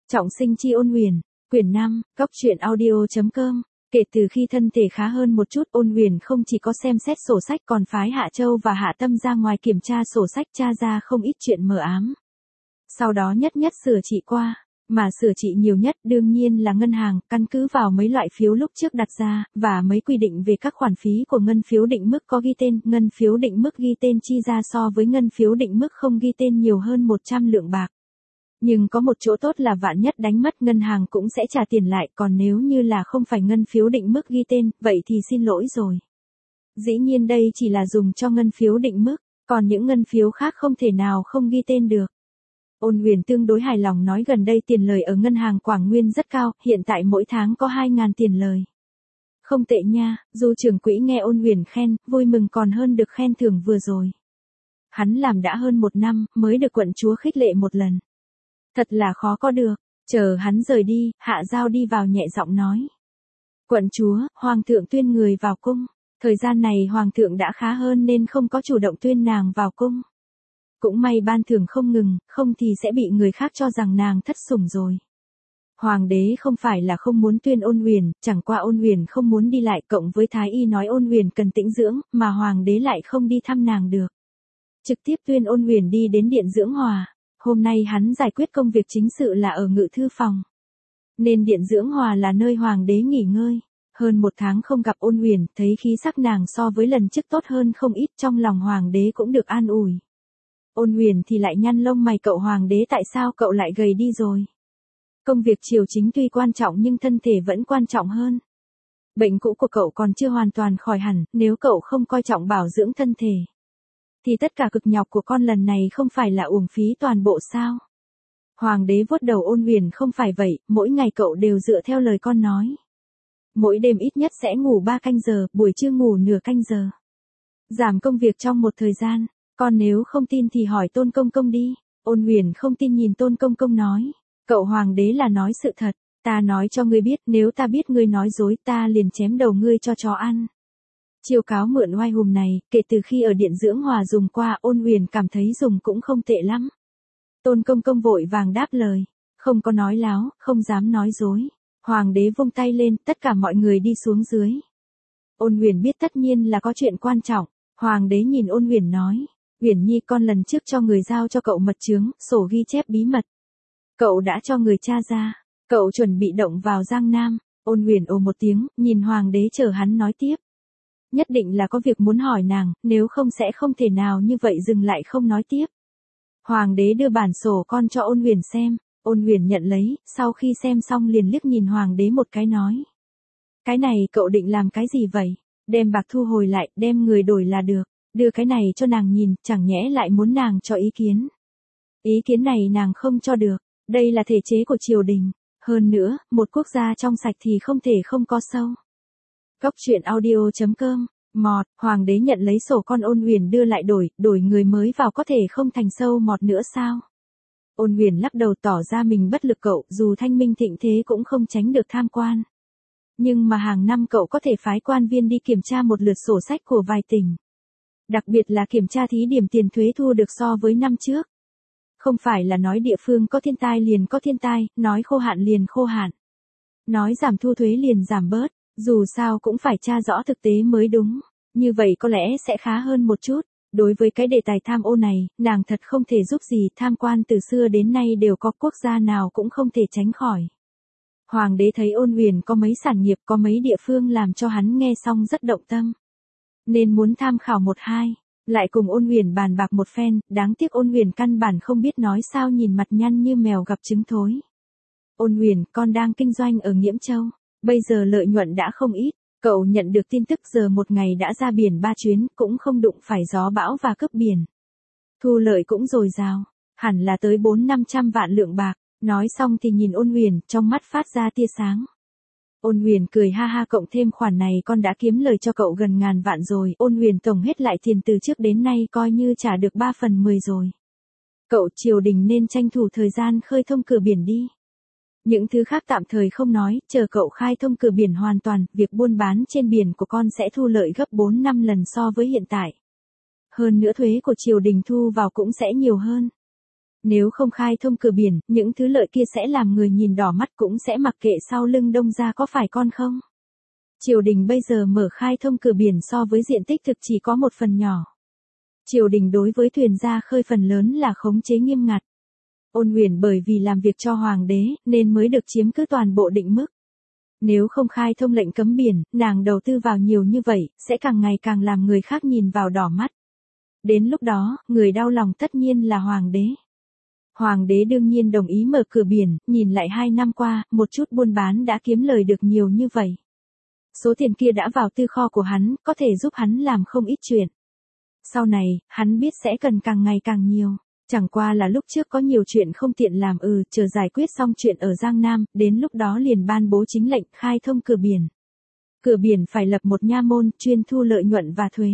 Trọng sinh chi Ôn Huyền, quyển 5, góc truyện audio.com. Kể từ khi thân thể khá hơn một chút, Ôn Huyền không chỉ có xem xét sổ sách còn phái Hạ Châu và Hạ Tâm ra ngoài kiểm tra sổ sách, tra ra không ít chuyện mờ ám. Sau đó nhất nhất sửa trị qua, mà sửa trị nhiều nhất đương nhiên là ngân hàng, căn cứ vào mấy loại phiếu lúc trước đặt ra, và mấy quy định về các khoản phí của ngân phiếu định mức có ghi tên, ngân phiếu định mức ghi tên chi ra so với ngân phiếu định mức không ghi tên nhiều hơn 100 lượng bạc. Nhưng có một chỗ tốt là vạn nhất đánh mất ngân hàng cũng sẽ trả tiền lại, còn nếu như là không phải ngân phiếu định mức ghi tên, vậy thì xin lỗi rồi. Dĩ nhiên đây chỉ là dùng cho ngân phiếu định mức, còn những ngân phiếu khác không thể nào không ghi tên được. Ôn Huyền tương đối hài lòng nói gần đây tiền lời ở ngân hàng Quảng Nguyên rất cao, hiện tại mỗi tháng có 2.000 tiền lời. Không tệ nha, dù trưởng quỹ nghe Ôn Huyền khen, vui mừng còn hơn được khen thưởng vừa rồi. Hắn làm đã hơn 1 năm, mới được quận chúa khích lệ một lần. Thật là khó có được, chờ hắn rời đi, Hạ Giao đi vào nhẹ giọng nói. Quận chúa, Hoàng thượng tuyên người vào cung, thời gian này Hoàng thượng đã khá hơn nên không có chủ động tuyên nàng vào cung. Cũng may ban thưởng không ngừng, không thì sẽ bị người khác cho rằng nàng thất sủng rồi. Hoàng đế không phải là không muốn tuyên Ôn Huyền, chẳng qua Ôn Huyền không muốn đi lại, cộng với Thái y nói Ôn Huyền cần tĩnh dưỡng, mà Hoàng đế lại không đi thăm nàng được. Trực tiếp tuyên Ôn Huyền đi đến điện dưỡng hòa. Hôm nay hắn giải quyết công việc chính sự là ở ngự thư phòng. Nên điện dưỡng hòa là nơi Hoàng đế nghỉ ngơi. Hơn 1 tháng không gặp Ôn Huyền, thấy khí sắc nàng so với lần trước tốt hơn không ít, trong lòng Hoàng đế cũng được an ủi. Ôn Huyền thì lại nhăn lông mày, cậu Hoàng đế tại sao cậu lại gầy đi rồi? Công việc triều chính tuy quan trọng nhưng thân thể vẫn quan trọng hơn. Bệnh cũ của cậu còn chưa hoàn toàn khỏi hẳn, nếu cậu không coi trọng bảo dưỡng thân thể thì tất cả cực nhọc của con lần này không phải là uổng phí toàn bộ sao? Hoàng đế vuốt đầu Ôn Huyền, không phải vậy, mỗi ngày cậu đều dựa theo lời con nói. Mỗi đêm ít nhất sẽ ngủ 3 canh giờ, buổi trưa ngủ nửa canh giờ. Giảm công việc trong một thời gian, con nếu không tin thì hỏi Tôn Công Công đi. Ôn Huyền không tin nhìn Tôn Công Công nói, cậu Hoàng đế là nói sự thật, ta nói cho ngươi biết, nếu ta biết ngươi nói dối ta liền chém đầu ngươi cho chó ăn. Chiêu cáo mượn oai hùng này, kể từ khi ở điện dưỡng hòa dùng qua, Ôn Huyền cảm thấy dùng cũng không tệ lắm. Tôn Công Công vội vàng đáp lời, không có nói láo, không dám nói dối. Hoàng đế vung tay lên, tất cả mọi người đi xuống dưới. Ôn Huyền biết tất nhiên là có chuyện quan trọng. Hoàng đế nhìn Ôn Huyền nói, Huyền Nhi, con lần trước cho người giao cho cậu mật chướng, sổ ghi chép bí mật. Cậu đã cho người tra ra, cậu chuẩn bị động vào Giang Nam. Ôn Huyền ồ một tiếng, nhìn Hoàng đế chờ hắn nói tiếp. Nhất định là có việc muốn hỏi nàng, nếu không sẽ không thể nào như vậy dừng lại không nói tiếp. Hoàng đế đưa bản sổ con cho Ôn Huyền xem, Ôn Huyền nhận lấy, sau khi xem xong liền liếc nhìn Hoàng đế một cái nói. Cái này cậu định làm cái gì vậy? Đem bạc thu hồi lại, đem người đổi là được, đưa cái này cho nàng nhìn, chẳng nhẽ lại muốn nàng cho ý kiến. Ý kiến này nàng không cho được, đây là thể chế của triều đình, hơn nữa, một quốc gia trong sạch thì không thể không có sâu. Góc truyện audio.com, mọt, Hoàng đế nhận lấy sổ con Ôn Huyền đưa lại đổi người mới vào có thể không thành sâu mọt nữa sao? Ôn Huyền lắc đầu tỏ ra mình bất lực, cậu dù thanh minh thịnh thế cũng không tránh được tham quan. Nhưng mà hàng năm cậu có thể phái quan viên đi kiểm tra một lượt sổ sách của vài tỉnh. Đặc biệt là kiểm tra thí điểm tiền thuế thu được so với năm trước. Không phải là nói địa phương có thiên tai liền có thiên tai, nói khô hạn liền khô hạn. Nói giảm thu thuế liền giảm bớt. Dù sao cũng phải tra rõ thực tế mới đúng, như vậy có lẽ sẽ khá hơn một chút. Đối với cái đề tài tham ô này, nàng thật không thể giúp gì, tham quan từ xưa đến nay đều có, quốc gia nào cũng không thể tránh khỏi. Hoàng đế thấy Ôn Huyền có mấy sản nghiệp, có mấy địa phương làm cho hắn nghe xong rất động tâm. Nên muốn tham khảo một hai, lại cùng Ôn Huyền bàn bạc một phen, đáng tiếc Ôn Huyền căn bản không biết nói sao, nhìn mặt nhăn như mèo gặp trứng thối. Ôn Huyền, con đang kinh doanh ở Nghiễm Châu. Bây giờ lợi nhuận đã không ít, cậu nhận được tin tức giờ một ngày đã ra biển 3 chuyến, cũng không đụng phải gió bão và cướp biển. Thu lợi cũng dồi dào, hẳn là tới 400-500 vạn lượng bạc. Nói xong thì nhìn Ôn Huyền, trong mắt phát ra tia sáng. Ôn Huyền cười ha ha, cộng thêm khoản này con đã kiếm lời cho cậu gần 1000 vạn rồi. Ôn Huyền tổng hết lại tiền từ trước đến nay coi như trả được 3/10 rồi. Cậu triều đình nên tranh thủ thời gian khơi thông cửa biển đi. Những thứ khác tạm thời không nói, chờ cậu khai thông cửa biển hoàn toàn, việc buôn bán trên biển của con sẽ thu lợi gấp 4-5 lần so với hiện tại. Hơn nữa thuế của triều đình thu vào cũng sẽ nhiều hơn. Nếu không khai thông cửa biển, những thứ lợi kia sẽ làm người nhìn đỏ mắt cũng sẽ mặc kệ sau lưng Đông gia có phải con không. Triều đình bây giờ mở khai thông cửa biển so với diện tích thực chỉ có một phần nhỏ. Triều đình đối với thuyền ra khơi phần lớn là khống chế nghiêm ngặt. Ôn Huyền bởi vì làm việc cho hoàng đế nên mới được chiếm cứ toàn bộ Định Mức. Nếu không khai thông lệnh cấm biển, nàng đầu tư vào nhiều như vậy, sẽ càng ngày càng làm người khác nhìn vào đỏ mắt. Đến lúc đó, người đau lòng tất nhiên là hoàng đế. Hoàng đế đương nhiên đồng ý mở cửa biển, nhìn lại 2 năm qua, một chút buôn bán đã kiếm lời được nhiều như vậy. Số tiền kia đã vào tư kho của hắn, có thể giúp hắn làm không ít chuyện. Sau này, hắn biết sẽ cần càng ngày càng nhiều. Chẳng qua là lúc trước có nhiều chuyện không tiện làm chờ giải quyết xong chuyện ở Giang Nam, đến lúc đó liền ban bố chính lệnh khai thông cửa biển. Cửa biển phải lập một nha môn chuyên thu lợi nhuận và thuế.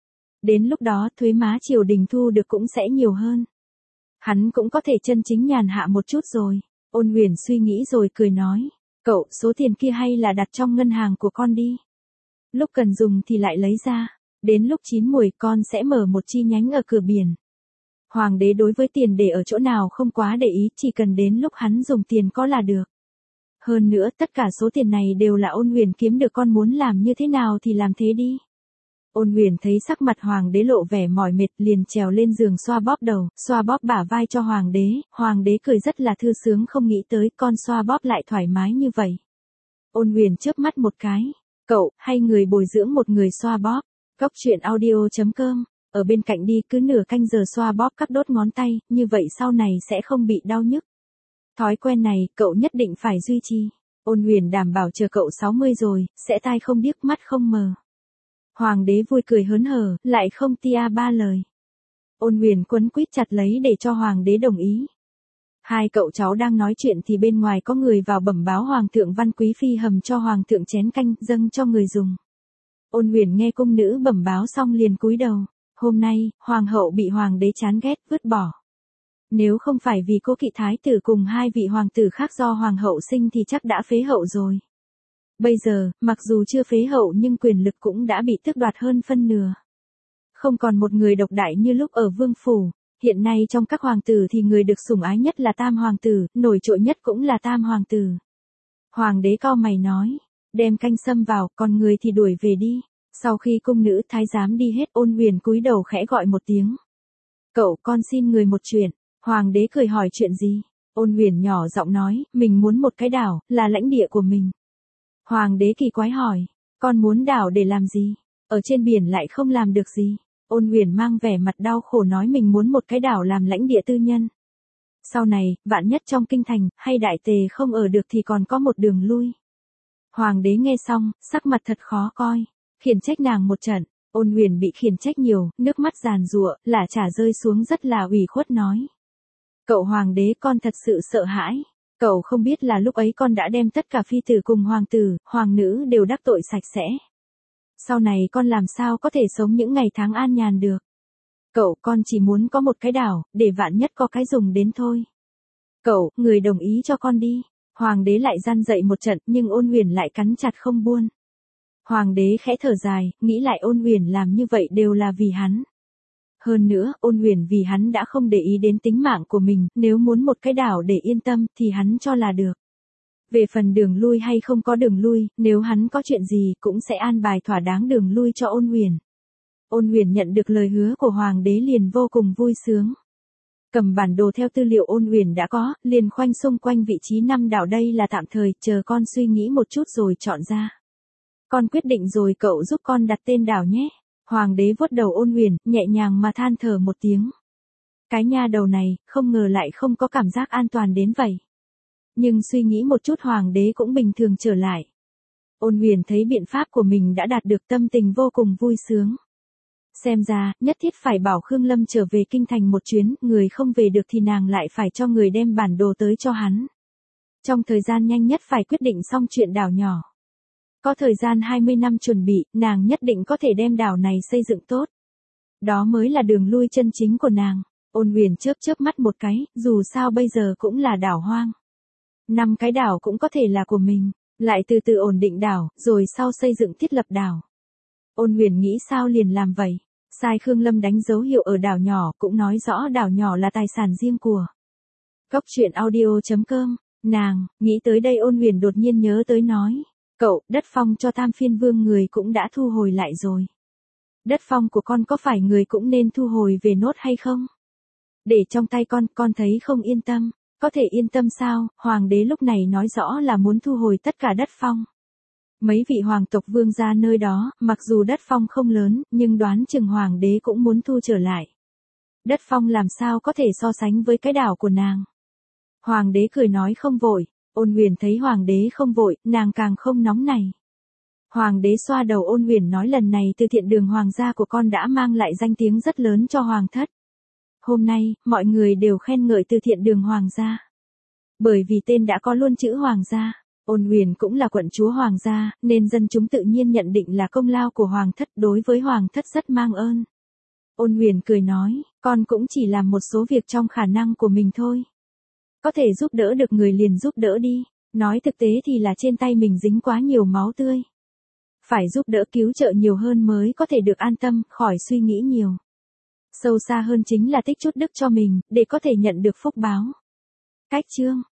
Đến lúc đó thuế má triều đình thu được cũng sẽ nhiều hơn. Hắn cũng có thể chân chính nhàn hạ một chút rồi. Ôn Huyền suy nghĩ rồi cười nói. Cậu, số tiền kia hay là đặt trong ngân hàng của con đi. Lúc cần dùng thì lại lấy ra. Đến lúc chín muồi con sẽ mở một chi nhánh ở cửa biển. Hoàng đế đối với tiền để ở chỗ nào không quá để ý, chỉ cần đến lúc hắn dùng tiền có là được. Hơn nữa tất cả số tiền này đều là Ôn Huyền kiếm được, con muốn làm như thế nào thì làm thế đi. Ôn Huyền thấy sắc mặt hoàng đế lộ vẻ mỏi mệt liền trèo lên giường xoa bóp đầu, xoa bóp bả vai cho hoàng đế cười rất là thư sướng, không nghĩ tới con xoa bóp lại thoải mái như vậy. Ôn Huyền chớp mắt một cái, cậu, hay người bồi dưỡng một người xoa bóp, Cóc Truyện Audio.com, ở bên cạnh đi cứ nửa canh giờ xoa bóp các đốt ngón tay, như vậy sau này sẽ không bị đau nhức. Thói quen này, cậu nhất định phải duy trì. Ôn Huyền đảm bảo chờ cậu 60 rồi, sẽ tai không điếc mắt không mờ. Hoàng đế vui cười hớn hở, lại không tia ba lời. Ôn Huyền quấn quýt chặt lấy để cho hoàng đế đồng ý. Hai cậu cháu đang nói chuyện thì bên ngoài có người vào bẩm báo hoàng thượng Văn Quý Phi hầm cho hoàng thượng chén canh dâng cho người dùng. Ôn Huyền nghe cung nữ bẩm báo xong liền cúi đầu. Hôm nay, hoàng hậu bị hoàng đế chán ghét vứt bỏ. Nếu không phải vì cô kỵ thái tử cùng 2 vị hoàng tử khác do hoàng hậu sinh thì chắc đã phế hậu rồi. Bây giờ, mặc dù chưa phế hậu nhưng quyền lực cũng đã bị tước đoạt hơn phân nửa. Không còn một người độc đại như lúc ở vương phủ, hiện nay trong các hoàng tử thì người được sủng ái nhất là Tam hoàng tử, nổi trội nhất cũng là Tam hoàng tử. Hoàng đế cau mày nói, đem canh sâm vào, còn người thì đuổi về đi. Sau khi cung nữ thái giám đi hết, Ôn Huyền cúi đầu khẽ gọi một tiếng. Cậu, con xin người một chuyện. Hoàng đế cười hỏi chuyện gì? Ôn Huyền nhỏ giọng nói, mình muốn một cái đảo, là lãnh địa của mình. Hoàng đế kỳ quái hỏi, con muốn đảo để làm gì? Ở trên biển lại không làm được gì. Ôn Huyền mang vẻ mặt đau khổ nói mình muốn một cái đảo làm lãnh địa tư nhân. Sau này, vạn nhất trong kinh thành, hay đại tề không ở được thì còn có một đường lui. Hoàng đế nghe xong, sắc mặt thật khó coi. Khiển trách nàng một trận, Ôn Huyền bị khiển trách nhiều, nước mắt giàn giụa, lả chả rơi xuống rất là ủy khuất nói. Cậu hoàng đế, con thật sự sợ hãi. Cậu không biết là lúc ấy con đã đem tất cả phi tử cùng hoàng tử, hoàng nữ đều đắc tội sạch sẽ. Sau này con làm sao có thể sống những ngày tháng an nhàn được. Cậu, con chỉ muốn có một cái đảo, để vạn nhất có cái dùng đến thôi. Cậu, người đồng ý cho con đi. Hoàng đế lại gian dậy một trận nhưng Ôn Huyền lại cắn chặt không buông. Hoàng đế khẽ thở dài, nghĩ lại Ôn Huyền làm như vậy đều là vì hắn. Hơn nữa, Ôn Huyền vì hắn đã không để ý đến tính mạng của mình, nếu muốn một cái đảo để yên tâm thì hắn cho là được. Về phần đường lui hay không có đường lui, nếu hắn có chuyện gì cũng sẽ an bài thỏa đáng đường lui cho Ôn Huyền. Ôn Huyền nhận được lời hứa của hoàng đế liền vô cùng vui sướng. Cầm bản đồ theo tư liệu Ôn Huyền đã có, liền khoanh xung quanh vị trí 5 đảo, đây là tạm thời, chờ con suy nghĩ một chút rồi chọn ra. Con quyết định rồi, cậu giúp con đặt tên đảo nhé. Hoàng đế vuốt đầu Ôn Huyền, nhẹ nhàng mà than thở một tiếng. Cái nha đầu này, không ngờ lại không có cảm giác an toàn đến vậy. Nhưng suy nghĩ một chút hoàng đế cũng bình thường trở lại. Ôn Huyền thấy biện pháp của mình đã đạt được, tâm tình vô cùng vui sướng. Xem ra, nhất thiết phải bảo Khương Lâm trở về kinh thành một chuyến, người không về được thì nàng lại phải cho người đem bản đồ tới cho hắn. Trong thời gian nhanh nhất phải quyết định xong chuyện đảo nhỏ. Có thời gian 20 năm chuẩn bị, nàng nhất định có thể đem đảo này xây dựng tốt. Đó mới là đường lui chân chính của nàng. Ôn Huyền chớp chớp mắt một cái, dù sao bây giờ cũng là đảo hoang. 5 cái đảo cũng có thể là của mình, lại từ từ ổn định đảo, rồi sau xây dựng thiết lập đảo. Ôn Huyền nghĩ sao liền làm vậy. Sai Khương Lâm đánh dấu hiệu ở đảo nhỏ cũng nói rõ đảo nhỏ là tài sản riêng của. Cốc truyện audio.com, nàng, nghĩ tới đây Ôn Huyền đột nhiên nhớ tới nói. Cậu, đất phong cho Tam Phiên Vương người cũng đã thu hồi lại rồi. Đất phong của con có phải người cũng nên thu hồi về nốt hay không? Để trong tay con thấy không yên tâm. Có thể yên tâm sao, hoàng đế lúc này nói rõ là muốn thu hồi tất cả đất phong. Mấy vị hoàng tộc vương gia nơi đó, mặc dù đất phong không lớn, nhưng đoán chừng hoàng đế cũng muốn thu trở lại. Đất phong làm sao có thể so sánh với cái đảo của nàng. Hoàng đế cười nói không vội, Ôn Huyền thấy hoàng đế không vội, nàng càng không nóng này. Hoàng đế xoa đầu Ôn Huyền nói lần này từ thiện đường hoàng gia của con đã mang lại danh tiếng rất lớn cho hoàng thất. Hôm nay, mọi người đều khen ngợi từ thiện đường hoàng gia. Bởi vì tên đã có luôn chữ hoàng gia, Ôn Huyền cũng là quận chúa hoàng gia, nên dân chúng tự nhiên nhận định là công lao của hoàng thất, đối với hoàng thất rất mang ơn. Ôn Huyền cười nói, con cũng chỉ làm một số việc trong khả năng của mình thôi. Có thể giúp đỡ được người liền giúp đỡ đi, nói thực tế thì là trên tay mình dính quá nhiều máu tươi. Phải giúp đỡ cứu trợ nhiều hơn mới có thể được an tâm, khỏi suy nghĩ nhiều. Sâu xa hơn chính là tích chút đức cho mình, để có thể nhận được phúc báo. Cách chương